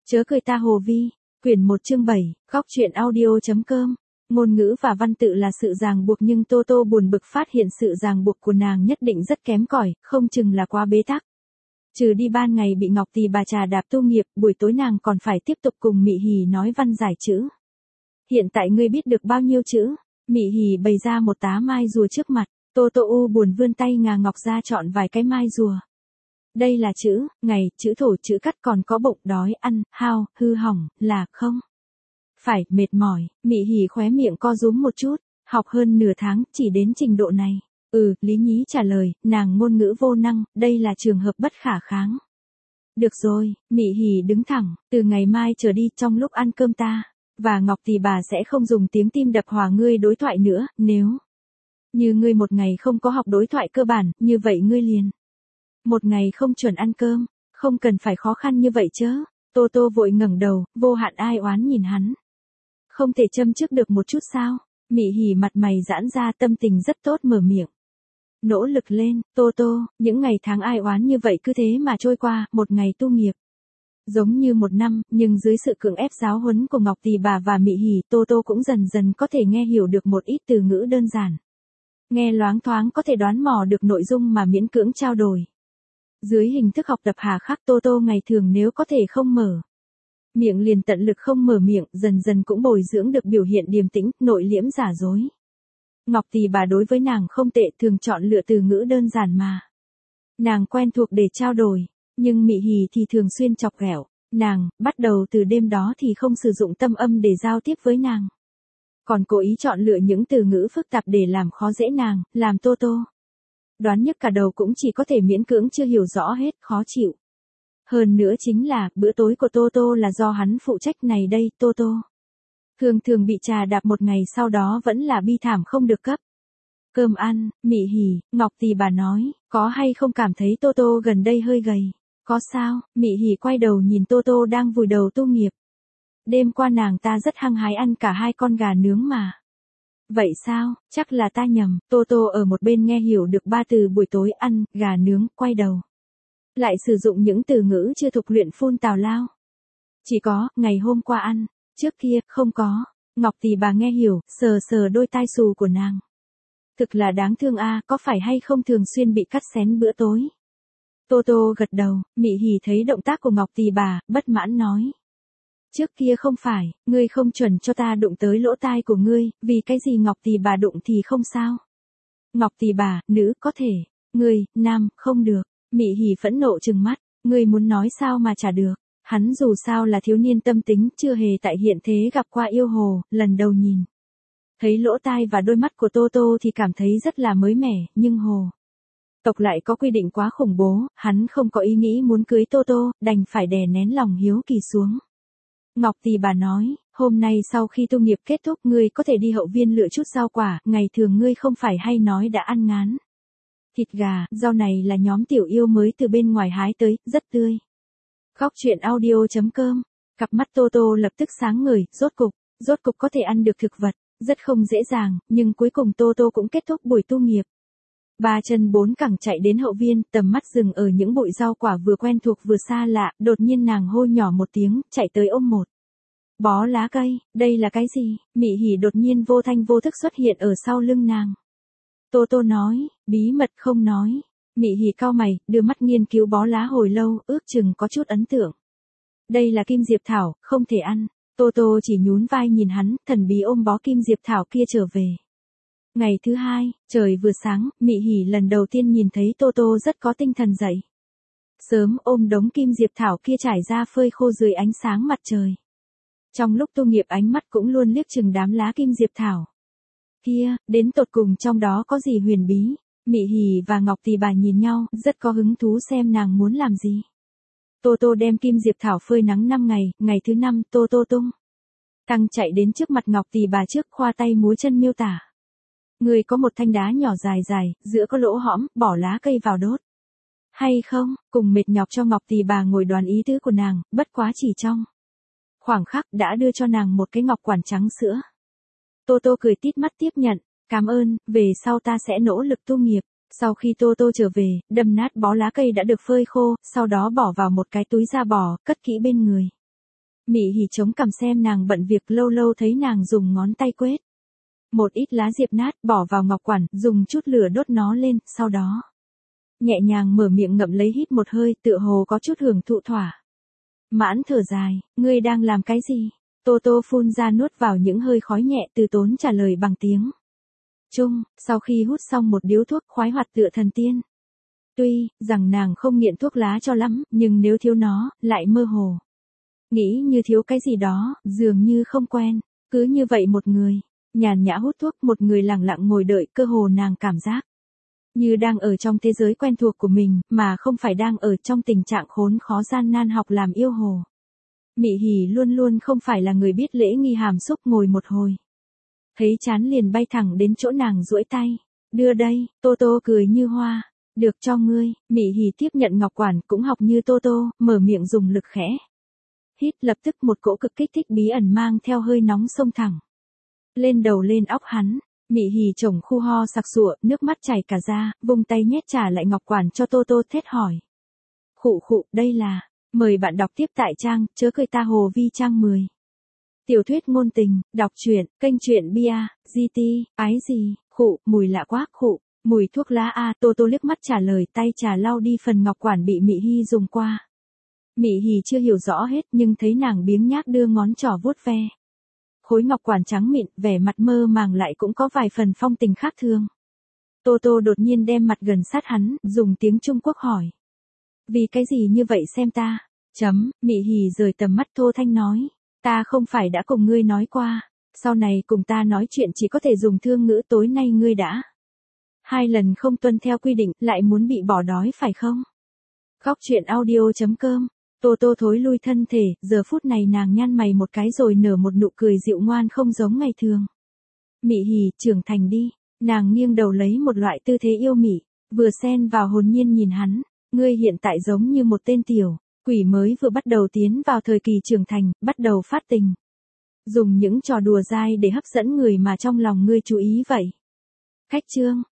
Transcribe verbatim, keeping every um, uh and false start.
Chớ cười ta Hồ Vi, quyển một chương bảy, góc truyện audio.com. Ngôn ngữ và văn tự là sự ràng buộc nhưng Tô Tô buồn bực phát hiện sự ràng buộc của nàng nhất định rất kém cỏi, không chừng là quá bế tắc. Trừ đi ban ngày bị Ngọc Tỳ bà trà đạp tu nghiệp, buổi tối nàng còn phải tiếp tục cùng Mị Hỉ nói văn giải chữ. Hiện tại ngươi biết được bao nhiêu chữ? Mị Hỉ bày ra một tá mai rùa trước mặt, Tô Tô u buồn vươn tay ngà ngọc ra chọn vài cái mai rùa. Đây là chữ, ngày, chữ thổ, chữ cắt, còn có bụng, đói, ăn, hao, hư hỏng, là, không. Phải, mệt mỏi. Mị Hỉ khóe miệng co rúm một chút, học hơn nửa tháng, chỉ đến trình độ này. Ừ, Lý Nhí trả lời, nàng ngôn ngữ vô năng, đây là trường hợp bất khả kháng. Được rồi, Mị Hỉ đứng thẳng, từ ngày mai trở đi trong lúc ăn cơm ta, và Ngọc Tỳ bà sẽ không dùng tiếng tim đập hòa ngươi đối thoại nữa, nếu như ngươi một ngày không có học đối thoại cơ bản, như vậy ngươi liền một ngày không chuẩn ăn cơm, không cần phải khó khăn như vậy chớ. Tô Tô vội ngẩng đầu, vô hạn ai oán nhìn hắn. Không thể châm trước được một chút sao? Mị Hỉ mặt mày giãn ra, tâm tình rất tốt mở miệng. Nỗ lực lên, Tô Tô, những ngày tháng ai oán như vậy cứ thế mà trôi qua, một ngày tu nghiệp. Giống như một năm, nhưng dưới sự cưỡng ép giáo huấn của Ngọc Tỳ bà và Mị Hỉ, Tô Tô cũng dần dần có thể nghe hiểu được một ít từ ngữ đơn giản. Nghe loáng thoáng có thể đoán mò được nội dung mà miễn cưỡng trao đổi. Dưới hình thức học tập hà khắc, Tô Tô ngày thường nếu có thể không mở miệng liền tận lực không mở miệng, dần dần cũng bồi dưỡng được biểu hiện điềm tĩnh, nội liễm giả dối. Ngọc Tỳ bà đối với nàng không tệ, thường chọn lựa từ ngữ đơn giản mà nàng quen thuộc để trao đổi, nhưng Mị Hỉ thì thường xuyên chọc ghẹo nàng, bắt đầu từ đêm đó thì không sử dụng tâm âm để giao tiếp với nàng. Còn cố ý chọn lựa những từ ngữ phức tạp để làm khó dễ nàng, làm Tô Tô đoán nhức cả đầu cũng chỉ có thể miễn cưỡng chưa hiểu rõ hết, khó chịu. Hơn nữa chính là, bữa tối của Tô Tô là do hắn phụ trách này đây, Tô Tô thường thường bị trà đạp một ngày sau đó vẫn là bi thảm không được cấp cơm ăn. Mị Hỉ, Ngọc Tỳ bà nói, có hay không cảm thấy Tô Tô gần đây hơi gầy? Có sao? Mị Hỉ quay đầu nhìn Tô Tô đang vùi đầu tu nghiệp. Đêm qua nàng ta rất hăng hái ăn cả hai con gà nướng mà. Vậy sao, chắc là ta nhầm. Tô Tô ở một bên nghe hiểu được ba từ buổi tối ăn, gà nướng, quay đầu lại sử dụng những từ ngữ chưa thuộc luyện phun tào lao. Chỉ có, ngày hôm qua ăn, trước kia, không có. Ngọc Tỳ bà nghe hiểu, sờ sờ đôi tai xù của nàng. Thực là đáng thương a, có phải hay không thường xuyên bị cắt xén bữa tối? Tô Tô gật đầu, Mị Hỉ thấy động tác của Ngọc Tỳ bà, bất mãn nói. Trước kia không phải, ngươi không chuẩn cho ta đụng tới lỗ tai của ngươi, vì cái gì Ngọc Tỳ bà đụng thì không sao. Ngọc Tỳ bà, nữ, có thể, ngươi, nam, không được. Mị Hỉ phẫn nộ trừng mắt, ngươi muốn nói sao mà chả được. Hắn dù sao là thiếu niên tâm tính, chưa hề tại hiện thế gặp qua yêu hồ, lần đầu nhìn thấy lỗ tai và đôi mắt của Tô Tô thì cảm thấy rất là mới mẻ, nhưng hồ tộc lại có quy định quá khủng bố, hắn không có ý nghĩ muốn cưới Tô Tô, đành phải đè nén lòng hiếu kỳ xuống. Ngọc Tỳ bà nói, hôm nay sau khi tu nghiệp kết thúc ngươi có thể đi hậu viên lựa chút rau quả, ngày thường ngươi không phải hay nói đã ăn ngán thịt gà, rau này là nhóm tiểu yêu mới từ bên ngoài hái tới, rất tươi. Góc truyện audio.com, cặp mắt Tô Tô lập tức sáng ngời, rốt cục, rốt cục có thể ăn được thực vật, rất không dễ dàng, nhưng cuối cùng Tô Tô cũng kết thúc buổi tu nghiệp. Ba chân bốn cẳng chạy đến hậu viên, tầm mắt dừng ở những bụi rau quả vừa quen thuộc vừa xa lạ, đột nhiên nàng hô nhỏ một tiếng, chạy tới ôm một bó lá cây. Đây là cái gì? Mị Hỉ đột nhiên vô thanh vô thức xuất hiện ở sau lưng nàng. Tô Tô nói, bí mật không nói. Mị Hỉ cau mày, đưa mắt nghiên cứu bó lá hồi lâu, ước chừng có chút ấn tượng. Đây là kim diệp thảo, không thể ăn. Tô Tô chỉ nhún vai nhìn hắn, thần bí ôm bó kim diệp thảo kia trở về. Ngày thứ hai, trời vừa sáng, Mị Hỉ lần đầu tiên nhìn thấy Tô Tô rất có tinh thần dậy. Sớm ôm đống kim diệp thảo kia trải ra phơi khô dưới ánh sáng mặt trời. Trong lúc tu nghiệp ánh mắt cũng luôn liếc chừng đám lá kim diệp thảo kia, đến tột cùng trong đó có gì huyền bí. Mị Hỉ và Ngọc Tỳ bà nhìn nhau, rất có hứng thú xem nàng muốn làm gì. Tô Tô đem kim diệp thảo phơi nắng năm ngày, ngày thứ năm, Tô Tô tung tăng chạy đến trước mặt Ngọc Tỳ bà trước, khoa tay múa chân miêu tả. Người có một thanh đá nhỏ dài dài, giữa có lỗ hõm, bỏ lá cây vào đốt. Hay không, cùng mệt nhọc cho Ngọc Tỳ bà ngồi đoán ý tứ của nàng, bất quá chỉ trong khoảng khắc đã đưa cho nàng một cái ngọc quản trắng sữa. Tô Tô cười tít mắt tiếp nhận, cảm ơn, về sau ta sẽ nỗ lực tu nghiệp. Sau khi Tô Tô trở về, đâm nát bó lá cây đã được phơi khô, sau đó bỏ vào một cái túi da bò, cất kỹ bên người. Mị Hỉ chống cằm xem nàng bận việc, lâu lâu thấy nàng dùng ngón tay quét một ít lá diệp nát bỏ vào ngọc quản, dùng chút lửa đốt nó lên, sau đó nhẹ nhàng mở miệng ngậm lấy hít một hơi, tựa hồ có chút hưởng thụ thỏa mãn thở dài. Ngươi đang làm cái gì? Tô Tô phun ra nuốt vào những hơi khói nhẹ, từ tốn trả lời bằng tiếng Trung, sau khi hút xong một điếu thuốc, khoái hoạt tựa thần tiên. Tuy rằng nàng không nghiện thuốc lá cho lắm, nhưng nếu thiếu nó, lại mơ hồ nghĩ như thiếu cái gì đó, dường như không quen. Cứ như vậy một người nhàn nhã hút thuốc, một người lặng lặng ngồi đợi, cơ hồ nàng cảm giác như đang ở trong thế giới quen thuộc của mình, mà không phải đang ở trong tình trạng khốn khó gian nan học làm yêu hồ. Mị Hỉ luôn luôn không phải là người biết lễ nghi hàm xúc, ngồi một hồi thấy chán liền bay thẳng đến chỗ nàng duỗi tay, đưa đây. Tô Tô cười như hoa, được cho ngươi. Mị Hỉ tiếp nhận ngọc quản, cũng học như Tô Tô, mở miệng dùng lực khẽ hít, lập tức một cỗ cực kích thích bí ẩn mang theo hơi nóng xông thẳng lên đầu lên óc hắn. Mị Hỉ chổng khu ho sặc sụa, nước mắt chảy cả ra, vung tay nhét trả lại ngọc quản cho Tô Tô, thét hỏi. Khụ khụ, đây là, mời bạn đọc tiếp tại trang, chớ cười ta hồ vi trang mười. Tiểu thuyết ngôn tình, đọc truyện, kênh truyện bia, giê tê, ái gì, khụ, mùi lạ quá, khụ, mùi thuốc lá a. Tô Tô liếc mắt trả lời, tay trà lau đi phần ngọc quản bị Mị Hỉ dùng qua. Mị Hỉ chưa hiểu rõ hết, nhưng thấy nàng biếng nhác đưa ngón trỏ vuốt ve khối ngọc quản trắng mịn, vẻ mặt mơ màng lại cũng có vài phần phong tình khác thường. Tô Tô đột nhiên đem mặt gần sát hắn, dùng tiếng Trung Quốc hỏi. Vì cái gì như vậy xem ta? Chấm, Mị Hỉ rời tầm mắt thô thanh nói. Ta không phải đã cùng ngươi nói qua, sau này cùng ta nói chuyện chỉ có thể dùng thương ngữ, tối nay ngươi đã hai lần không tuân theo quy định, lại muốn bị bỏ đói phải không? Góc truyện audio chấm com. Tô Tô thối lui thân thể, giờ phút này nàng nhăn mày một cái rồi nở một nụ cười dịu ngoan không giống ngày thường. Mị Hỉ, trưởng thành đi. Nàng nghiêng đầu lấy một loại tư thế yêu mị, vừa xen vào hồn nhiên nhìn hắn. Ngươi hiện tại giống như một tên tiểu quỷ mới vừa bắt đầu tiến vào thời kỳ trưởng thành, bắt đầu phát tình. Dùng những trò đùa dai để hấp dẫn người mà trong lòng ngươi chú ý vậy. Khách chương.